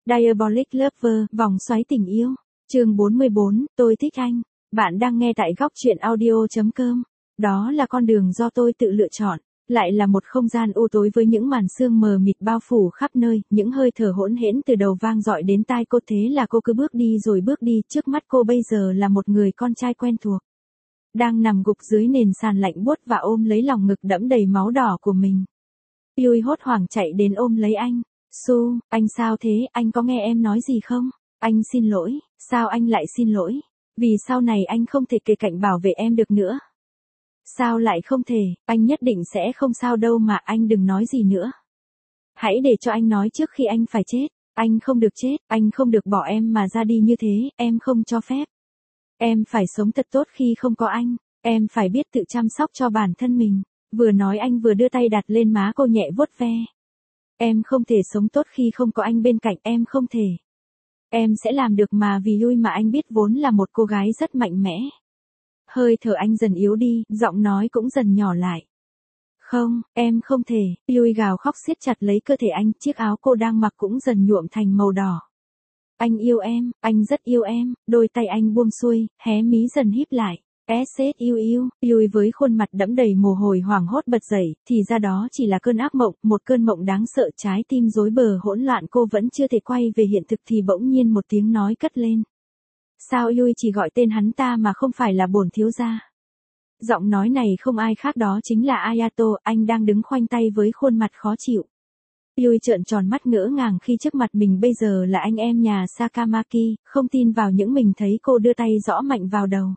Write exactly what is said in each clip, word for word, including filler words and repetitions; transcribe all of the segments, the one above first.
Diabolic Lover, vòng xoáy tình yêu. Chương bốn mươi bốn, tôi thích anh. Bạn đang nghe tại góc truyện audio chấm com. Đó là con đường do tôi tự lựa chọn. Lại là một không gian u tối với những màn sương mờ mịt bao phủ khắp nơi, những hơi thở hỗn hển từ đầu vang dọi đến tai cô, thế là cô cứ bước đi rồi bước đi, trước mắt cô bây giờ là một người con trai quen thuộc. Đang nằm gục dưới nền sàn lạnh buốt và ôm lấy lòng ngực đẫm đầy máu đỏ của mình. Yui hốt hoảng chạy đến ôm lấy anh. Su, anh sao thế, anh có nghe em nói gì không? Anh xin lỗi, sao anh lại xin lỗi? Vì sau này anh không thể kề cạnh bảo vệ em được nữa. Sao lại không thể, anh nhất định sẽ không sao đâu mà, anh đừng nói gì nữa. Hãy để cho anh nói trước khi anh phải chết. Anh không được chết, anh không được bỏ em mà ra đi như thế, em không cho phép. Em phải sống thật tốt khi không có anh, em phải biết tự chăm sóc cho bản thân mình. Vừa nói anh vừa đưa tay đặt lên má cô nhẹ vuốt ve. Em không thể sống tốt khi không có anh bên cạnh, em không thể. Em sẽ làm được mà, vì Yui mà anh biết vốn là một cô gái rất mạnh mẽ. Hơi thở anh dần yếu đi, giọng nói cũng dần nhỏ lại. Không, em không thể, Yui gào khóc siết chặt lấy cơ thể anh, chiếc áo cô đang mặc cũng dần nhuộm thành màu đỏ. Anh yêu em, anh rất yêu em, đôi tay anh buông xuôi, hé mí dần híp lại. ét ét u u, Yui với khuôn mặt đẫm đầy mồ hôi hoảng hốt bật dậy, thì ra đó chỉ là cơn ác mộng, một cơn mộng đáng sợ, trái tim rối bờ hỗn loạn, cô vẫn chưa thể quay về hiện thực thì bỗng nhiên một tiếng nói cất lên. Sao Yui chỉ gọi tên hắn ta mà không phải là bổn thiếu gia? Giọng nói này không ai khác đó chính là Ayato, anh đang đứng khoanh tay với khuôn mặt khó chịu. Yui trợn tròn mắt ngỡ ngàng khi trước mặt mình bây giờ là anh em nhà Sakamaki, không tin vào những mình thấy, cô đưa tay gõ mạnh vào đầu.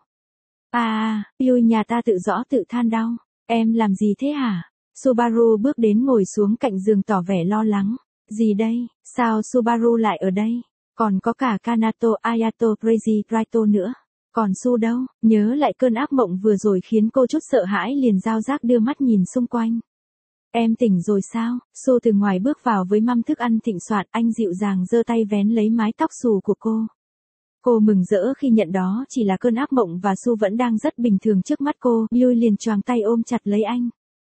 À, Yui nhà ta tự rõ tự than đau. Em làm gì thế hả? Subaru bước đến ngồi xuống cạnh giường tỏ vẻ lo lắng. Gì đây? Sao Subaru lại ở đây? Còn có cả Kanato, Ayato, Crazy, Raito nữa. Còn Su đâu? Nhớ lại cơn ác mộng vừa rồi khiến cô chút sợ hãi, liền giao giác đưa mắt nhìn xung quanh. Em tỉnh rồi sao? Su từ ngoài bước vào với mâm thức ăn thịnh soạn, anh dịu dàng giơ tay vén lấy mái tóc xù của cô. Cô mừng rỡ khi nhận đó chỉ là cơn ác mộng và Su vẫn đang rất bình thường trước mắt cô. Yui liền choàng tay ôm chặt lấy anh.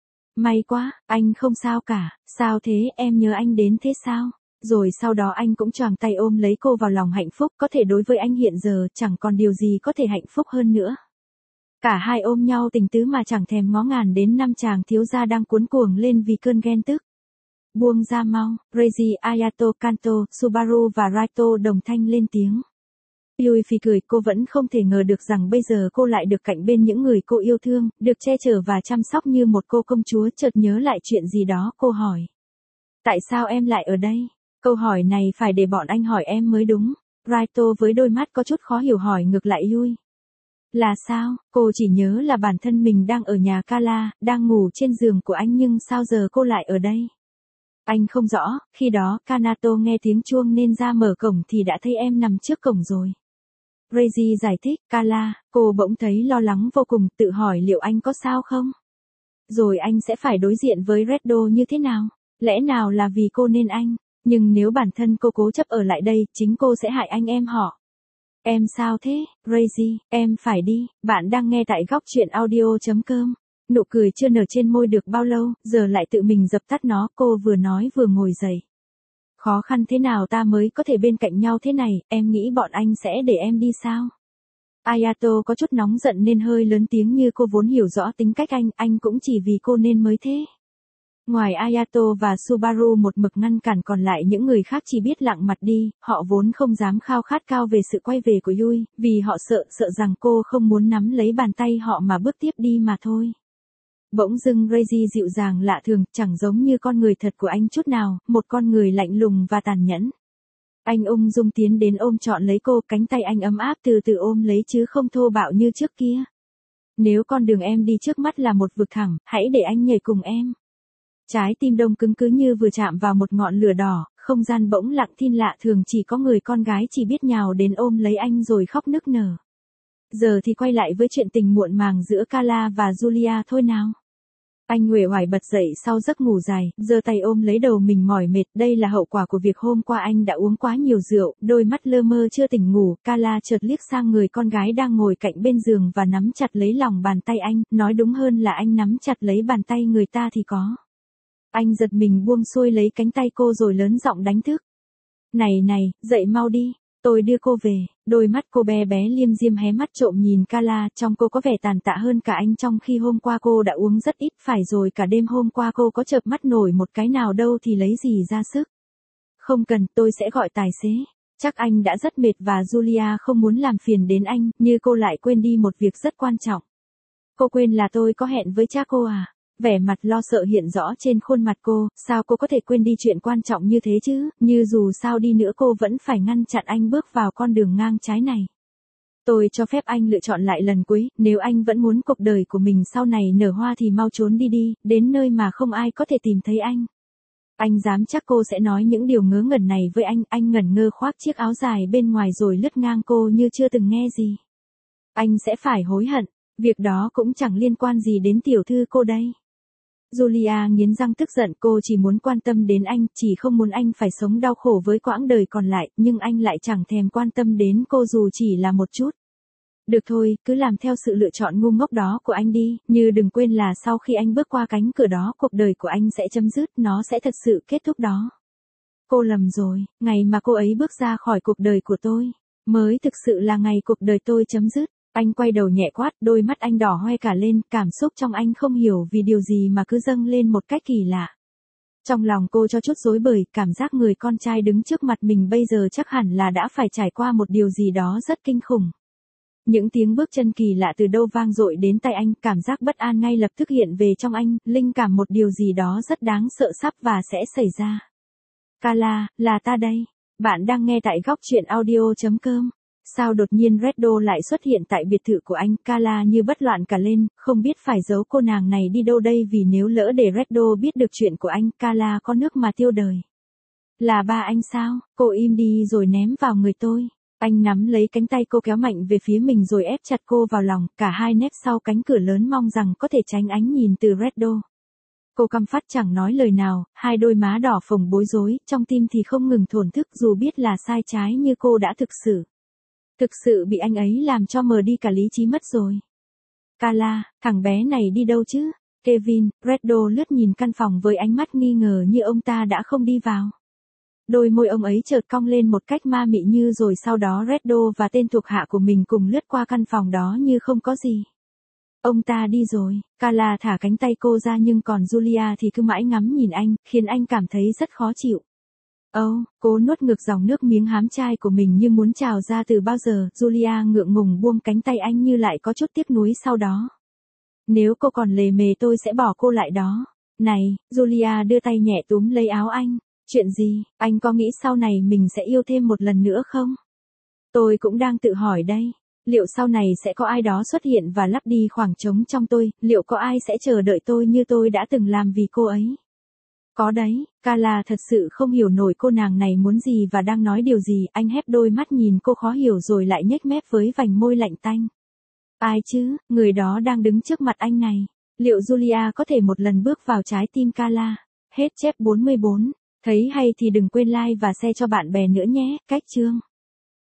May quá, anh không sao cả. Sao thế, em nhớ anh đến thế sao? Rồi sau đó anh cũng choàng tay ôm lấy cô vào lòng hạnh phúc, có thể đối với anh hiện giờ chẳng còn điều gì có thể hạnh phúc hơn nữa. Cả hai ôm nhau tình tứ mà chẳng thèm ngó ngàng đến năm chàng thiếu gia đang cuống cuồng lên vì cơn ghen tức. Buông ra mau, Crazy, Ayato, Kanto, Subaru và Raito đồng thanh lên tiếng. Yui phì cười, cô vẫn không thể ngờ được rằng bây giờ cô lại được cạnh bên những người cô yêu thương, được che chở và chăm sóc như một cô công chúa. Chợt nhớ lại chuyện gì đó, cô hỏi. Tại sao em lại ở đây? Câu hỏi này phải để bọn anh hỏi em mới đúng. Raito với đôi mắt có chút khó hiểu hỏi ngược lại Yui. Là sao? Cô chỉ nhớ là bản thân mình đang ở nhà Kala, đang ngủ trên giường của anh, nhưng sao giờ cô lại ở đây? Anh không rõ, khi đó Kanato nghe tiếng chuông nên ra mở cổng thì đã thấy em nằm trước cổng rồi. Crazy giải thích, Kala, cô bỗng thấy lo lắng vô cùng, tự hỏi liệu anh có sao không? Rồi anh sẽ phải đối diện với Reddo như thế nào? Lẽ nào là vì cô nên anh? Nhưng nếu bản thân cô cố chấp ở lại đây, chính cô sẽ hại anh em họ. Em sao thế, Crazy, em phải đi, bạn đang nghe tại góc truyện audio chấm com. Nụ cười chưa nở trên môi được bao lâu, giờ lại tự mình dập tắt nó, cô vừa nói vừa ngồi dậy. Khó khăn thế nào ta mới có thể bên cạnh nhau thế này, em nghĩ bọn anh sẽ để em đi sao? Ayato có chút nóng giận nên hơi lớn tiếng, như cô vốn hiểu rõ tính cách anh, anh cũng chỉ vì cô nên mới thế. Ngoài Ayato và Subaru một mực ngăn cản, còn lại những người khác chỉ biết lặng mặt đi, họ vốn không dám khao khát cao về sự quay về của Yui, vì họ sợ, sợ rằng cô không muốn nắm lấy bàn tay họ mà bước tiếp đi mà thôi. Bỗng dưng Crazy dịu dàng lạ thường, chẳng giống như con người thật của anh chút nào, một con người lạnh lùng và tàn nhẫn. Anh ung dung tiến đến ôm trọn lấy cô, cánh tay anh ấm áp từ từ ôm lấy chứ không thô bạo như trước kia. Nếu con đường em đi trước mắt là một vực thẳm, hãy để anh nhảy cùng em. Trái tim đông cứng cứ như vừa chạm vào một ngọn lửa đỏ, không gian bỗng lặng thinh lạ thường, chỉ có người con gái chỉ biết nhào đến ôm lấy anh rồi khóc nức nở. Giờ thì quay lại với chuyện tình muộn màng giữa Kala và Julia thôi nào. Anh uể oải bật dậy sau giấc ngủ dài, giơ tay ôm lấy đầu mình mỏi mệt, đây là hậu quả của việc hôm qua anh đã uống quá nhiều rượu, đôi mắt lơ mơ chưa tỉnh ngủ. Kala chợt liếc sang người con gái đang ngồi cạnh bên giường và nắm chặt lấy lòng bàn tay anh, nói đúng hơn là anh nắm chặt lấy bàn tay người ta thì có. Anh giật mình buông xuôi lấy cánh tay cô rồi lớn giọng đánh thức. Này này, dậy mau đi, tôi đưa cô về. Đôi mắt cô bé bé liêm diêm hé mắt trộm nhìn Carla, trong cô có vẻ tàn tạ hơn cả anh, trong khi hôm qua cô đã uống rất ít, phải rồi cả đêm hôm qua cô có chợp mắt nổi một cái nào đâu thì lấy gì ra sức. Không cần, tôi sẽ gọi tài xế. Chắc anh đã rất mệt và Julia không muốn làm phiền đến anh, như cô lại quên đi một việc rất quan trọng. Cô quên là tôi có hẹn với cha cô à? Vẻ mặt lo sợ hiện rõ trên khuôn mặt cô, sao cô có thể quên đi chuyện quan trọng như thế chứ, như dù sao đi nữa cô vẫn phải ngăn chặn anh bước vào con đường ngang trái này. Tôi cho phép anh lựa chọn lại lần cuối, nếu anh vẫn muốn cuộc đời của mình sau này nở hoa thì mau trốn đi đi, đến nơi mà không ai có thể tìm thấy anh. Anh dám chắc cô sẽ nói những điều ngớ ngẩn này với anh, anh ngẩn ngơ khoác chiếc áo dài bên ngoài rồi lướt ngang cô như chưa từng nghe gì. Anh sẽ phải hối hận, việc đó cũng chẳng liên quan gì đến tiểu thư cô đây. Julia nghiến răng tức giận, cô chỉ muốn quan tâm đến anh, chỉ không muốn anh phải sống đau khổ với quãng đời còn lại, nhưng anh lại chẳng thèm quan tâm đến cô dù chỉ là một chút. Được thôi, cứ làm theo sự lựa chọn ngu ngốc đó của anh đi, nhưng đừng quên là sau khi anh bước qua cánh cửa đó, cuộc đời của anh sẽ chấm dứt, nó sẽ thật sự kết thúc đó. Cô lầm rồi, ngày mà cô ấy bước ra khỏi cuộc đời của tôi, mới thực sự là ngày cuộc đời tôi chấm dứt. Anh quay đầu nhẹ quát, đôi mắt anh đỏ hoe cả lên, cảm xúc trong anh không hiểu vì điều gì mà cứ dâng lên một cách kỳ lạ. Trong lòng cô cho chút rối bời, cảm giác người con trai đứng trước mặt mình bây giờ chắc hẳn là đã phải trải qua một điều gì đó rất kinh khủng. Những tiếng bước chân kỳ lạ từ đâu vang dội đến tai anh, cảm giác bất an ngay lập tức hiện về trong anh, linh cảm một điều gì đó rất đáng sợ sắp và sẽ xảy ra. Carla, là ta đây. Bạn đang nghe tại góc truyện audio chấm com. Sao đột nhiên Reddo lại xuất hiện tại biệt thự của anh? Carla như bất loạn cả lên, không biết phải giấu cô nàng này đi đâu đây, vì nếu lỡ để Reddo biết được chuyện của anh, Carla có nước mà tiêu đời. Là ba anh sao? Cô im đi rồi ném vào người tôi. Anh nắm lấy cánh tay cô kéo mạnh về phía mình rồi ép chặt cô vào lòng, cả hai nép sau cánh cửa lớn mong rằng có thể tránh ánh nhìn từ Reddo. Cô căm phắt chẳng nói lời nào, hai đôi má đỏ phồng bối rối, trong tim thì không ngừng thổn thức dù biết là sai trái như cô đã thực sự. Thực sự bị anh ấy làm cho mờ đi cả lý trí mất rồi. Carla, thằng bé này đi đâu chứ? Kevin, Reddo lướt nhìn căn phòng với ánh mắt nghi ngờ như ông ta đã không đi vào. Đôi môi ông ấy chợt cong lên một cách ma mị như rồi sau đó Reddo và tên thuộc hạ của mình cùng lướt qua căn phòng đó như không có gì. Ông ta đi rồi, Carla thả cánh tay cô ra nhưng còn Julia thì cứ mãi ngắm nhìn anh, khiến anh cảm thấy rất khó chịu. Âu, oh, cô nuốt ngược dòng nước miếng hám chai của mình như muốn trào ra từ bao giờ, Julia ngượng ngùng buông cánh tay anh như lại có chút tiếc nuối sau đó. Nếu cô còn lề mề tôi sẽ bỏ cô lại đó. Này, Julia đưa tay nhẹ túm lấy áo anh. Chuyện gì, anh có nghĩ sau này mình sẽ yêu thêm một lần nữa không? Tôi cũng đang tự hỏi đây. Liệu sau này sẽ có ai đó xuất hiện và lấp đi khoảng trống trong tôi, liệu có ai sẽ chờ đợi tôi như tôi đã từng làm vì cô ấy? Có đấy, Carla thật sự không hiểu nổi cô nàng này muốn gì và đang nói điều gì, anh hép đôi mắt nhìn cô khó hiểu rồi lại nhếch mép với vành môi lạnh tanh. Ai chứ, người đó đang đứng trước mặt anh này. Liệu Julia có thể một lần bước vào trái tim Carla? Hết chép bốn mươi bốn. Thấy hay thì đừng quên like và share cho bạn bè nữa nhé, cách chương.